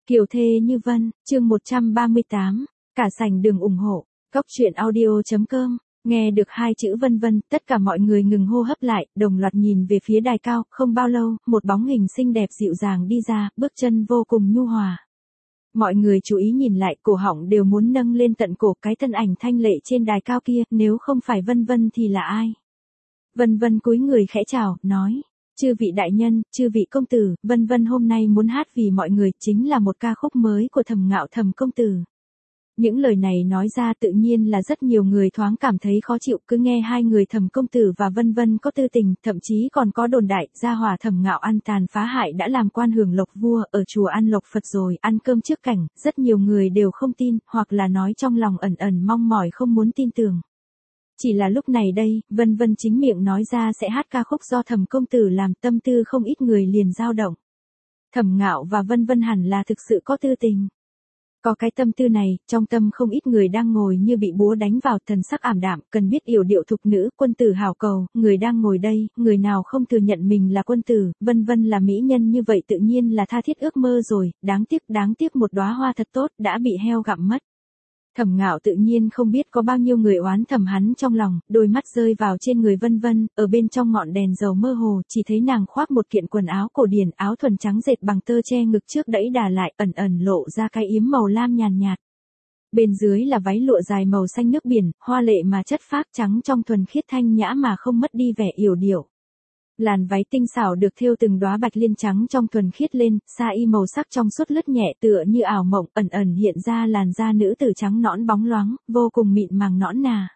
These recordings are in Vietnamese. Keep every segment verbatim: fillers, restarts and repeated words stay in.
Kiều thê như vân, chương một trăm ba mươi tám, cả sảnh đường ủng hộ, góc truyện audio.com, nghe được hai chữ vân vân, tất cả mọi người ngừng hô hấp lại, đồng loạt nhìn về phía đài cao, không bao lâu, một bóng hình xinh đẹp dịu dàng đi ra, bước chân vô cùng nhu hòa. Mọi người chú ý nhìn lại, cổ họng đều muốn nâng lên tận cổ, cái thân ảnh thanh lệ trên đài cao kia, nếu không phải vân vân thì là ai? Vân vân cúi người khẽ chào, nói. Chư vị đại nhân, chư vị công tử, vân vân hôm nay muốn hát vì mọi người, chính là một ca khúc mới của Thẩm Ngạo Thẩm công tử. Những lời này nói ra tự nhiên là rất nhiều người thoáng cảm thấy khó chịu, cứ nghe hai người Thẩm công tử và vân vân có tư tình, thậm chí còn có đồn đại, gia hỏa Thẩm Ngạo ăn tàn phá hại đã làm quan hưởng lộc vua, ở chùa ăn lộc Phật rồi, ăn cơm trước cảnh, rất nhiều người đều không tin, hoặc là nói trong lòng ẩn ẩn mong mỏi không muốn tin tưởng. Chỉ là lúc này đây, vân vân chính miệng nói ra sẽ hát ca khúc do Thẩm công tử làm, tâm tư không ít người liền dao động. Thẩm Ngạo và vân vân hẳn là thực sự có tư tình. Có cái tâm tư này, trong tâm không ít người đang ngồi như bị búa đánh vào, thần sắc ảm đạm, cần biết yểu điệu thục nữ, quân tử hảo cầu, người đang ngồi đây, người nào không thừa nhận mình là quân tử, vân vân là mỹ nhân như vậy tự nhiên là tha thiết ước mơ rồi, đáng tiếc, đáng tiếc một đóa hoa thật tốt, đã bị heo gặm mất. Thẩm Ngạo tự nhiên không biết có bao nhiêu người oán thầm hắn trong lòng, đôi mắt rơi vào trên người vân vân, ở bên trong ngọn đèn dầu mơ hồ, chỉ thấy nàng khoác một kiện quần áo cổ điển, áo thuần trắng dệt bằng tơ che ngực trước đẫy đà lại, ẩn ẩn lộ ra cái yếm màu lam nhàn nhạt. Bên dưới là váy lụa dài màu xanh nước biển, hoa lệ mà chất phác, trắng trong thuần khiết thanh nhã mà không mất đi vẻ yểu điệu. Làn váy tinh xảo được thêu từng đóa bạch liên trắng trong thuần khiết lên, sa y màu sắc trong suốt lướt nhẹ tựa như ảo mộng, ẩn ẩn hiện ra làn da nữ tử trắng nõn bóng loáng, vô cùng mịn màng nõn nà.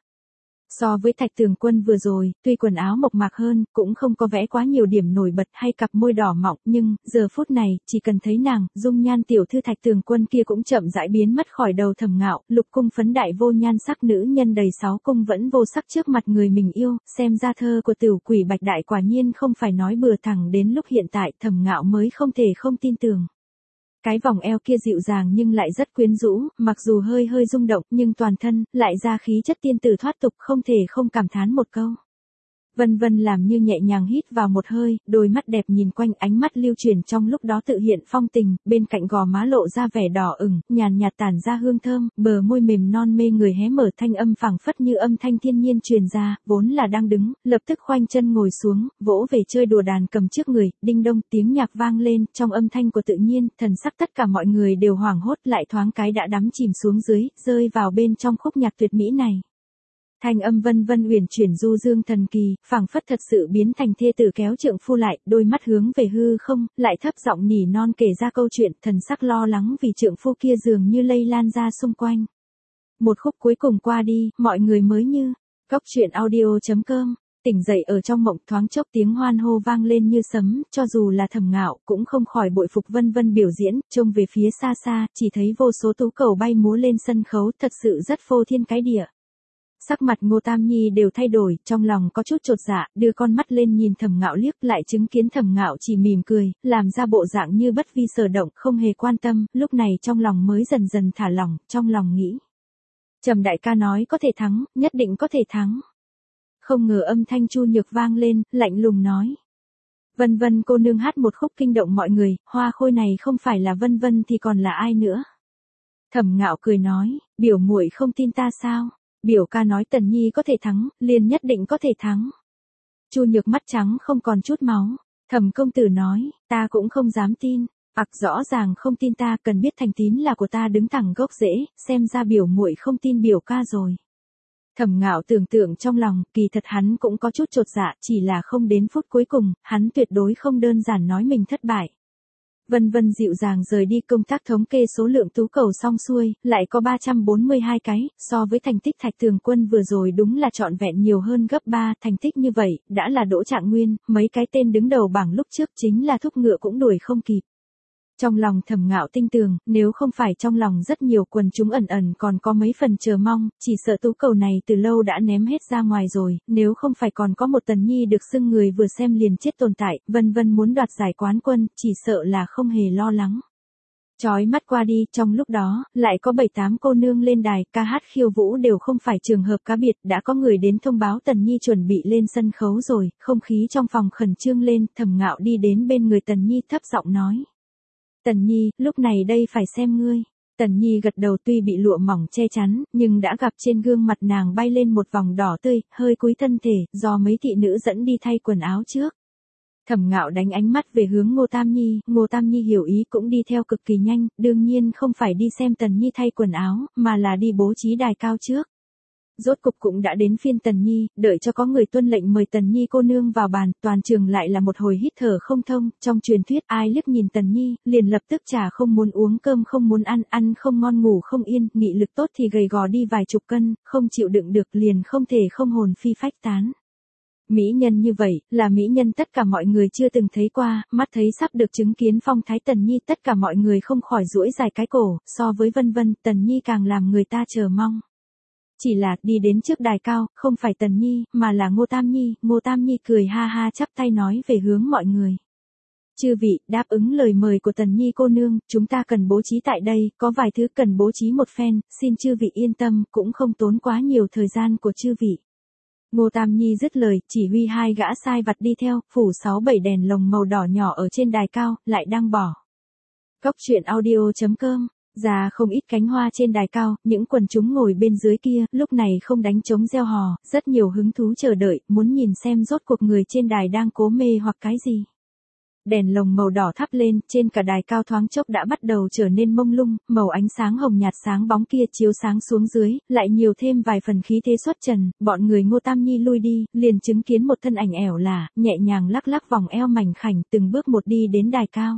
So với Thạch Tường Quân vừa rồi, tuy quần áo mộc mạc hơn, cũng không có vẽ quá nhiều điểm nổi bật hay cặp môi đỏ mọng, nhưng, giờ phút này, chỉ cần thấy nàng, dung nhan tiểu thư Thạch Tường Quân kia cũng chậm rãi biến mất khỏi đầu Thẩm Ngạo, lục cung phấn đại vô nhan sắc nữ nhân đầy sáu cung vẫn vô sắc trước mặt người mình yêu, xem ra thơ của tiểu quỷ bạch đại quả nhiên không phải nói bừa, thẳng đến lúc hiện tại Thẩm Ngạo mới không thể không tin tưởng. Cái vòng eo kia dịu dàng nhưng lại rất quyến rũ, mặc dù hơi hơi rung động nhưng toàn thân, lại ra khí chất tiên tử thoát tục, không thể không cảm thán một câu. Vân vân làm như nhẹ nhàng hít vào một hơi, đôi mắt đẹp nhìn quanh, ánh mắt lưu chuyển trong lúc đó tự hiện phong tình, bên cạnh gò má lộ ra vẻ đỏ ửng, nhàn nhạt tản ra hương thơm, bờ môi mềm non mê người hé mở, thanh âm phảng phất như âm thanh thiên nhiên truyền ra, vốn là đang đứng, lập tức khoanh chân ngồi xuống, vỗ về chơi đùa đàn cầm trước người, đinh đông tiếng nhạc vang lên, trong âm thanh của tự nhiên, thần sắc tất cả mọi người đều hoảng hốt, lại thoáng cái đã đắm chìm xuống dưới, rơi vào bên trong khúc nhạc tuyệt mỹ này. Thanh âm vân vân uyển chuyển du dương thần kỳ, phảng phất thật sự biến thành thê tử kéo trượng phu lại, đôi mắt hướng về hư không, lại thấp giọng nỉ non kể ra câu chuyện, thần sắc lo lắng vì trượng phu kia dường như lây lan ra xung quanh. Một khúc cuối cùng qua đi, mọi người mới như, góc truyện audio.com, tỉnh dậy ở trong mộng, thoáng chốc tiếng hoan hô vang lên như sấm, cho dù là Thẩm Ngạo, cũng không khỏi bội phục vân vân biểu diễn, trông về phía xa xa, chỉ thấy vô số tú cầu bay múa lên sân khấu, thật sự rất phô thiên cái địa. Sắc mặt Ngô Tam Nhi đều thay đổi, trong lòng có chút chột dạ, đưa con mắt lên nhìn Thẩm Ngạo liếc, lại chứng kiến Thẩm Ngạo chỉ mỉm cười, làm ra bộ dạng như bất vi sở động, không hề quan tâm, lúc này trong lòng mới dần dần thả lỏng, trong lòng nghĩ. Trầm đại ca nói có thể thắng, nhất định có thể thắng. Không ngờ âm thanh Chu Nhược vang lên, lạnh lùng nói. Vân vân cô nương hát một khúc kinh động mọi người, hoa khôi này không phải là vân vân thì còn là ai nữa. Thẩm Ngạo cười nói, biểu muội không tin ta sao? Biểu ca nói Tần Nhi có thể thắng, liền nhất định có thể thắng. Chu Nhược mắt trắng không còn chút máu. Thẩm công tử nói, ta cũng không dám tin. Ặc rõ ràng không tin ta, cần biết thành tín là của ta đứng thẳng gốc rễ, xem ra biểu muội không tin biểu ca rồi. Thẩm Ngạo tưởng tượng trong lòng, kỳ thật hắn cũng có chút chột dạ, chỉ là không đến phút cuối cùng, hắn tuyệt đối không đơn giản nói mình thất bại. Vân vân dịu dàng rời đi, công tác thống kê số lượng tú cầu xong xuôi, lại có ba trăm bốn mươi hai cái, so với thành tích Thạch Tường Quân vừa rồi đúng là trọn vẹn nhiều hơn gấp ba, thành tích như vậy, đã là Đỗ Trạng Nguyên, mấy cái tên đứng đầu bảng lúc trước chính là thúc ngựa cũng đuổi không kịp. Trong lòng Thẩm Ngạo tinh tường, nếu không phải trong lòng rất nhiều quần chúng ẩn ẩn còn có mấy phần chờ mong, chỉ sợ tú cầu này từ lâu đã ném hết ra ngoài rồi, nếu không phải còn có một Tần Nhi được xưng người vừa xem liền chết tồn tại, vân vân muốn đoạt giải quán quân, chỉ sợ là không hề lo lắng. Chói mắt qua đi, trong lúc đó, lại có bảy tám cô nương lên đài, ca hát khiêu vũ đều không phải trường hợp cá biệt, đã có người đến thông báo Tần Nhi chuẩn bị lên sân khấu rồi, không khí trong phòng khẩn trương lên, Thẩm Ngạo đi đến bên người Tần Nhi thấp giọng nói. Tần Nhi, lúc này đây phải xem ngươi. Tần Nhi gật đầu, tuy bị lụa mỏng che chắn, nhưng đã gặp trên gương mặt nàng bay lên một vòng đỏ tươi, hơi cúi thân thể, do mấy thị nữ dẫn đi thay quần áo trước. Thẩm Ngạo đánh ánh mắt về hướng Ngô Tam Nhi, Ngô Tam Nhi hiểu ý cũng đi theo cực kỳ nhanh, đương nhiên không phải đi xem Tần Nhi thay quần áo, mà là đi bố trí đài cao trước. Rốt cục cũng đã đến phiên Tần Nhi, đợi cho có người tuân lệnh mời Tần Nhi cô nương vào bàn, toàn trường lại là một hồi hít thở không thông, trong truyền thuyết ai liếc nhìn Tần Nhi, liền lập tức trà không muốn uống, cơm không muốn ăn, ăn không ngon, ngủ không yên, nghị lực tốt thì gầy gò đi vài chục cân, không chịu đựng được liền không thể không hồn phi phách tán. Mỹ nhân như vậy, là mỹ nhân tất cả mọi người chưa từng thấy qua, mắt thấy sắp được chứng kiến phong thái Tần Nhi, tất cả mọi người không khỏi duỗi dài cái cổ, so với Vân Vân, Tần Nhi càng làm người ta chờ mong. Chỉ là, đi đến trước đài cao, không phải Tần Nhi, mà là Ngô Tam Nhi, Ngô Tam Nhi cười ha ha chắp tay nói về hướng mọi người. Chư vị, đáp ứng lời mời của Tần Nhi cô nương, chúng ta cần bố trí tại đây, có vài thứ cần bố trí một phen, xin chư vị yên tâm, cũng không tốn quá nhiều thời gian của chư vị. Ngô Tam Nhi dứt lời, chỉ huy hai gã sai vặt đi theo, phủ sáu bảy đèn lồng màu đỏ nhỏ ở trên đài cao, lại đang bỏ. Cốc truyện audio chấm com, ra không ít cánh hoa trên đài cao, những quần chúng ngồi bên dưới kia, lúc này không đánh trống reo hò, rất nhiều hứng thú chờ đợi, muốn nhìn xem rốt cuộc người trên đài đang cố mê hoặc cái gì. Đèn lồng màu đỏ thắp lên, trên cả đài cao thoáng chốc đã bắt đầu trở nên mông lung, màu ánh sáng hồng nhạt sáng bóng kia chiếu sáng xuống dưới, lại nhiều thêm vài phần khí thế xuất trần, bọn người Ngô Tam Nhi lui đi, liền chứng kiến một thân ảnh ẻo lả, nhẹ nhàng lắc lắc vòng eo mảnh khảnh, từng bước một đi đến đài cao.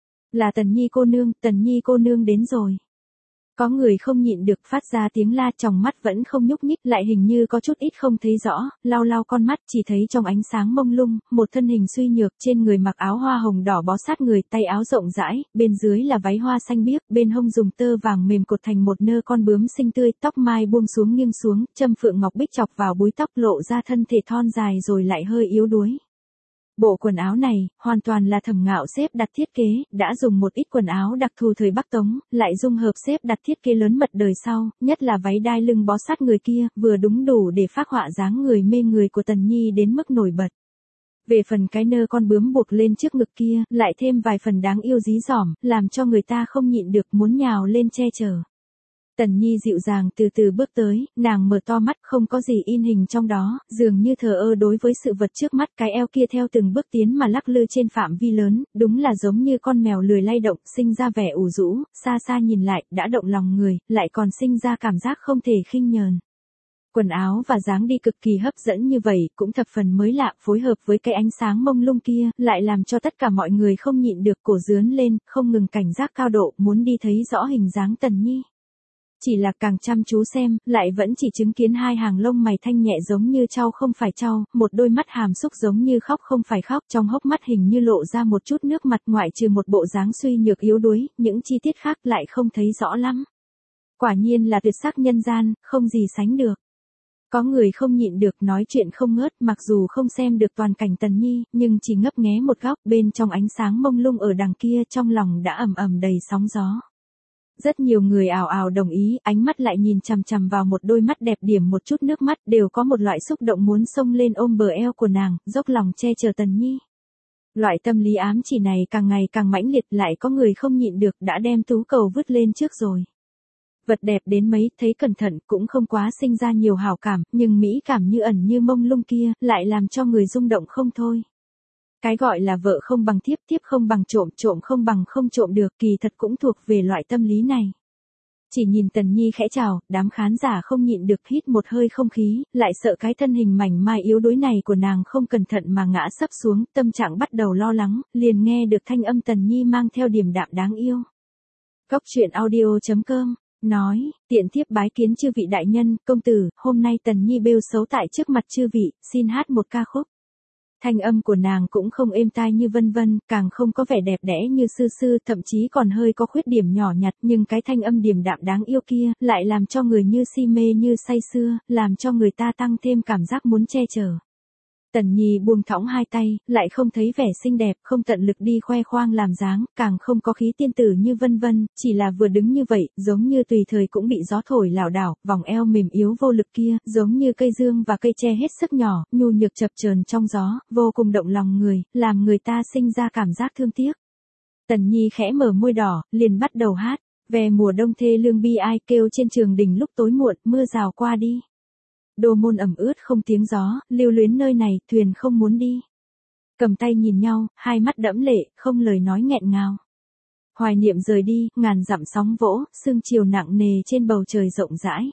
Là Tần Nhi cô nương, Tần Nhi cô nương đến rồi. Có người không nhịn được phát ra tiếng la, trong mắt vẫn không nhúc nhích, lại hình như có chút ít không thấy rõ, lau lau con mắt chỉ thấy trong ánh sáng mông lung, một thân hình suy nhược, trên người mặc áo hoa hồng đỏ bó sát người, tay áo rộng rãi, bên dưới là váy hoa xanh biếc, bên hông dùng tơ vàng mềm cột thành một nơ con bướm xinh tươi, tóc mai buông xuống nghiêng xuống, châm phượng ngọc bích chọc vào búi tóc, lộ ra thân thể thon dài rồi lại hơi yếu đuối. Bộ quần áo này, hoàn toàn là Thẩm Ngạo xếp đặt thiết kế, đã dùng một ít quần áo đặc thù thời Bắc Tống, lại dung hợp xếp đặt thiết kế lớn mật đời sau, nhất là váy đai lưng bó sát người kia, vừa đúng đủ để phác họa dáng người mê người của Tần Nhi đến mức nổi bật. Về phần cái nơ con bướm buộc lên trước ngực kia, lại thêm vài phần đáng yêu dí dỏm, làm cho người ta không nhịn được muốn nhào lên che chở. Tần Nhi dịu dàng từ từ bước tới, nàng mở to mắt, không có gì in hình trong đó, dường như thờ ơ đối với sự vật trước mắt, cái eo kia theo từng bước tiến mà lắc lư trên phạm vi lớn, đúng là giống như con mèo lười lay động, sinh ra vẻ ủ rũ, xa xa nhìn lại, đã động lòng người, lại còn sinh ra cảm giác không thể khinh nhờn. Quần áo và dáng đi cực kỳ hấp dẫn như vậy, cũng thập phần mới lạ, phối hợp với cái ánh sáng mông lung kia, lại làm cho tất cả mọi người không nhịn được cổ rướn lên, không ngừng cảnh giác cao độ, muốn đi thấy rõ hình dáng Tần Nhi. Chỉ là càng chăm chú xem, lại vẫn chỉ chứng kiến hai hàng lông mày thanh nhẹ giống như trao không phải trao, một đôi mắt hàm xúc giống như khóc không phải khóc, trong hốc mắt hình như lộ ra một chút nước mặt, ngoại trừ một bộ dáng suy nhược yếu đuối, những chi tiết khác lại không thấy rõ lắm. Quả nhiên là tuyệt sắc nhân gian, không gì sánh được. Có người không nhịn được nói chuyện không ngớt, mặc dù không xem được toàn cảnh Tần Nhi, nhưng chỉ ngấp nghé một góc, bên trong ánh sáng mông lung ở đằng kia, trong lòng đã ầm ầm đầy sóng gió. Rất nhiều người ào ào đồng ý, ánh mắt lại nhìn chằm chằm vào một đôi mắt đẹp điểm một chút nước mắt, đều có một loại xúc động muốn xông lên ôm bờ eo của nàng, dốc lòng che chở Tần Nhi. Loại tâm lý ám chỉ này càng ngày càng mãnh liệt, lại có người không nhịn được đã đem tú cầu vứt lên trước rồi. Vật đẹp đến mấy, thấy cẩn thận cũng không quá sinh ra nhiều hảo cảm, nhưng mỹ cảm như ẩn như mông lung kia, lại làm cho người rung động không thôi. Cái gọi là vợ không bằng thiếp, thiếp không bằng trộm, trộm không bằng không trộm được, kỳ thật cũng thuộc về loại tâm lý này. Chỉ nhìn Tần Nhi khẽ chào, đám khán giả không nhịn được hít một hơi không khí, lại sợ cái thân hình mảnh mai yếu đuối này của nàng không cẩn thận mà ngã sấp xuống, tâm trạng bắt đầu lo lắng, liền nghe được thanh âm Tần Nhi mang theo điềm đạm đáng yêu. Cốc truyện audio chấm com nói, tiện thiếp bái kiến chư vị đại nhân, công tử, hôm nay Tần Nhi bêu xấu tại trước mặt chư vị, xin hát một ca khúc. Thanh âm của nàng cũng không êm tai như Vân Vân, càng không có vẻ đẹp đẽ như Sư Sư, thậm chí còn hơi có khuyết điểm nhỏ nhặt, nhưng cái thanh âm điềm đạm đáng yêu kia, lại làm cho người như si mê như say sưa, làm cho người ta tăng thêm cảm giác muốn che chở. Tần Nhi buông thõng hai tay, lại không thấy vẻ xinh đẹp, không tận lực đi khoe khoang làm dáng, càng không có khí tiên tử như Vân Vân, chỉ là vừa đứng như vậy, giống như tùy thời cũng bị gió thổi lảo đảo, vòng eo mềm yếu vô lực kia, giống như cây dương và cây tre hết sức nhỏ, nhu nhược chập chờn trong gió, vô cùng động lòng người, làm người ta sinh ra cảm giác thương tiếc. Tần Nhi khẽ mở môi đỏ, liền bắt đầu hát. Về mùa đông thê lương bi ai kêu trên trường đình lúc tối muộn, mưa rào qua đi. Đô môn ẩm ướt không tiếng gió, lưu luyến nơi này, thuyền không muốn đi. Cầm tay nhìn nhau, hai mắt đẫm lệ, không lời nói nghẹn ngào. Hoài niệm rời đi, ngàn dặm sóng vỗ, sương chiều nặng nề trên bầu trời rộng rãi.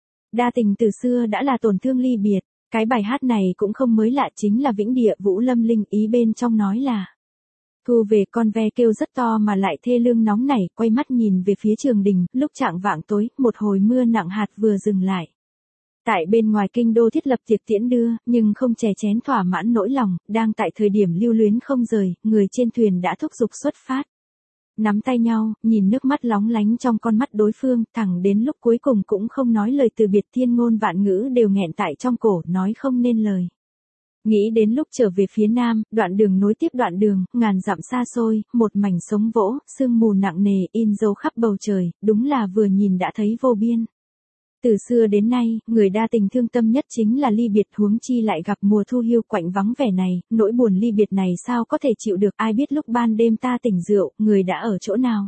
Đa tình từ xưa đã là tổn thương ly biệt, cái bài hát này cũng không mới lạ, chính là Vĩnh Địa Vũ Lâm Linh, ý bên trong nói là thu về con ve kêu rất to mà lại thê lương nóng nảy, quay mắt nhìn về phía trường đình, lúc chạng vạng tối, một hồi mưa nặng hạt vừa dừng lại. Tại bên ngoài kinh đô thiết lập tiệc tiễn đưa, nhưng không chè chén thỏa mãn nỗi lòng, đang tại thời điểm lưu luyến không rời, người trên thuyền đã thúc giục xuất phát. Nắm tay nhau, nhìn nước mắt lóng lánh trong con mắt đối phương, thẳng đến lúc cuối cùng cũng không nói lời từ biệt, thiên ngôn vạn ngữ đều nghẹn tại trong cổ, nói không nên lời. Nghĩ đến lúc trở về phía nam, đoạn đường nối tiếp đoạn đường, ngàn dặm xa xôi, một mảnh sống vỗ, sương mù nặng nề in dấu khắp bầu trời, đúng là vừa nhìn đã thấy vô biên. Từ xưa đến nay, người đa tình thương tâm nhất chính là ly biệt, huống chi lại gặp mùa thu hiu quạnh vắng vẻ này, nỗi buồn ly biệt này sao có thể chịu được, ai biết lúc ban đêm ta tỉnh rượu, người đã ở chỗ nào.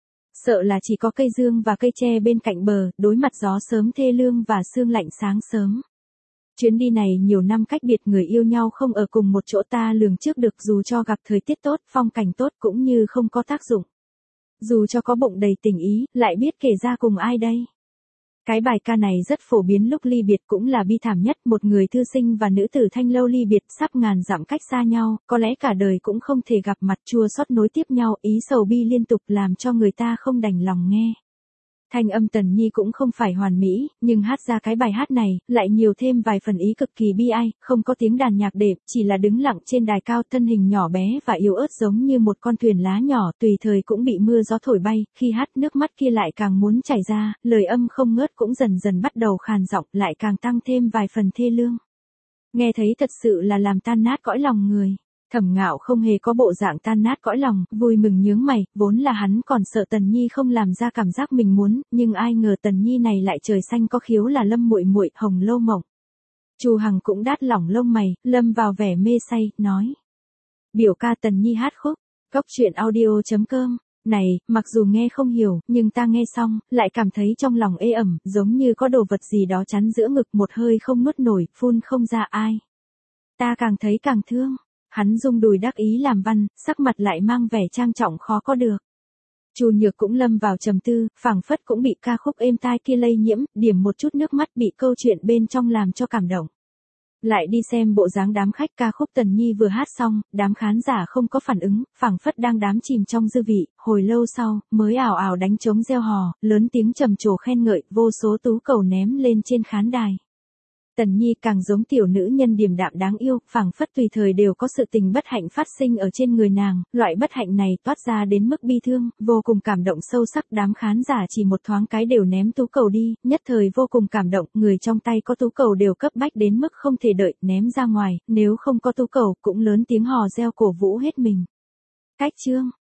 Sợ là chỉ có cây dương và cây tre bên cạnh bờ, đối mặt gió sớm thê lương và sương lạnh sáng sớm. Chuyến đi này nhiều năm cách biệt, người yêu nhau không ở cùng một chỗ, ta lường trước được dù cho gặp thời tiết tốt, phong cảnh tốt cũng như không có tác dụng. Dù cho có bụng đầy tình ý, lại biết kể ra cùng ai đây. Cái bài ca này rất phổ biến lúc ly biệt, cũng là bi thảm nhất, một người thư sinh và nữ tử thanh lâu ly biệt, sắp ngàn dặm cách xa nhau, có lẽ cả đời cũng không thể gặp mặt, chua xót nối tiếp nhau, ý sầu bi liên tục làm cho người ta không đành lòng nghe. Thanh âm Tần Nhi cũng không phải hoàn mỹ, nhưng hát ra cái bài hát này, lại nhiều thêm vài phần ý cực kỳ bi ai, không có tiếng đàn nhạc đệm, chỉ là đứng lặng trên đài cao, thân hình nhỏ bé và yếu ớt giống như một con thuyền lá nhỏ, tùy thời cũng bị mưa gió thổi bay, khi hát nước mắt kia lại càng muốn chảy ra, lời âm không ngớt cũng dần dần bắt đầu khàn giọng, lại càng tăng thêm vài phần thê lương. Nghe thấy thật sự là làm tan nát cõi lòng người. Thẩm Ngạo không hề có bộ dạng tan nát cõi lòng, vui mừng nhướng mày, vốn là hắn còn sợ Tần Nhi không làm ra cảm giác mình muốn, nhưng ai ngờ Tần Nhi này lại trời xanh có khiếu là Lâm muội muội, Hồng Lâu Mộng. Chu Hằng cũng đát lỏng lông mày, lâm vào vẻ mê say, nói: "Biểu ca Tần Nhi hát khúc." Cốc truyện audio chấm com. Này, mặc dù nghe không hiểu, nhưng ta nghe xong, lại cảm thấy trong lòng ê ẩm, giống như có đồ vật gì đó chắn giữa ngực, một hơi không nuốt nổi, phun không ra ai. Ta càng thấy càng thương. Hắn rung đùi đắc ý làm văn, sắc mặt lại mang vẻ trang trọng khó có được. Chu Nhược cũng lâm vào trầm tư, phảng phất cũng bị ca khúc êm tai kia lây nhiễm, điểm một chút nước mắt, bị câu chuyện bên trong làm cho cảm động. Lại đi xem bộ dáng đám khách, ca khúc Tần Nhi vừa hát xong, đám khán giả không có phản ứng, phảng phất đang đắm chìm trong dư vị, hồi lâu sau, mới ảo ảo đánh trống reo hò, lớn tiếng trầm trồ khen ngợi, vô số tú cầu ném lên trên khán đài. Tần Nhi càng giống tiểu nữ nhân điềm đạm đáng yêu, phảng phất tùy thời đều có sự tình bất hạnh phát sinh ở trên người nàng, loại bất hạnh này toát ra đến mức bi thương, vô cùng cảm động sâu sắc, đám khán giả chỉ một thoáng cái đều ném tú cầu đi, nhất thời vô cùng cảm động, người trong tay có tú cầu đều cấp bách đến mức không thể đợi, ném ra ngoài, nếu không có tú cầu, cũng lớn tiếng hò reo cổ vũ hết mình. Cách chương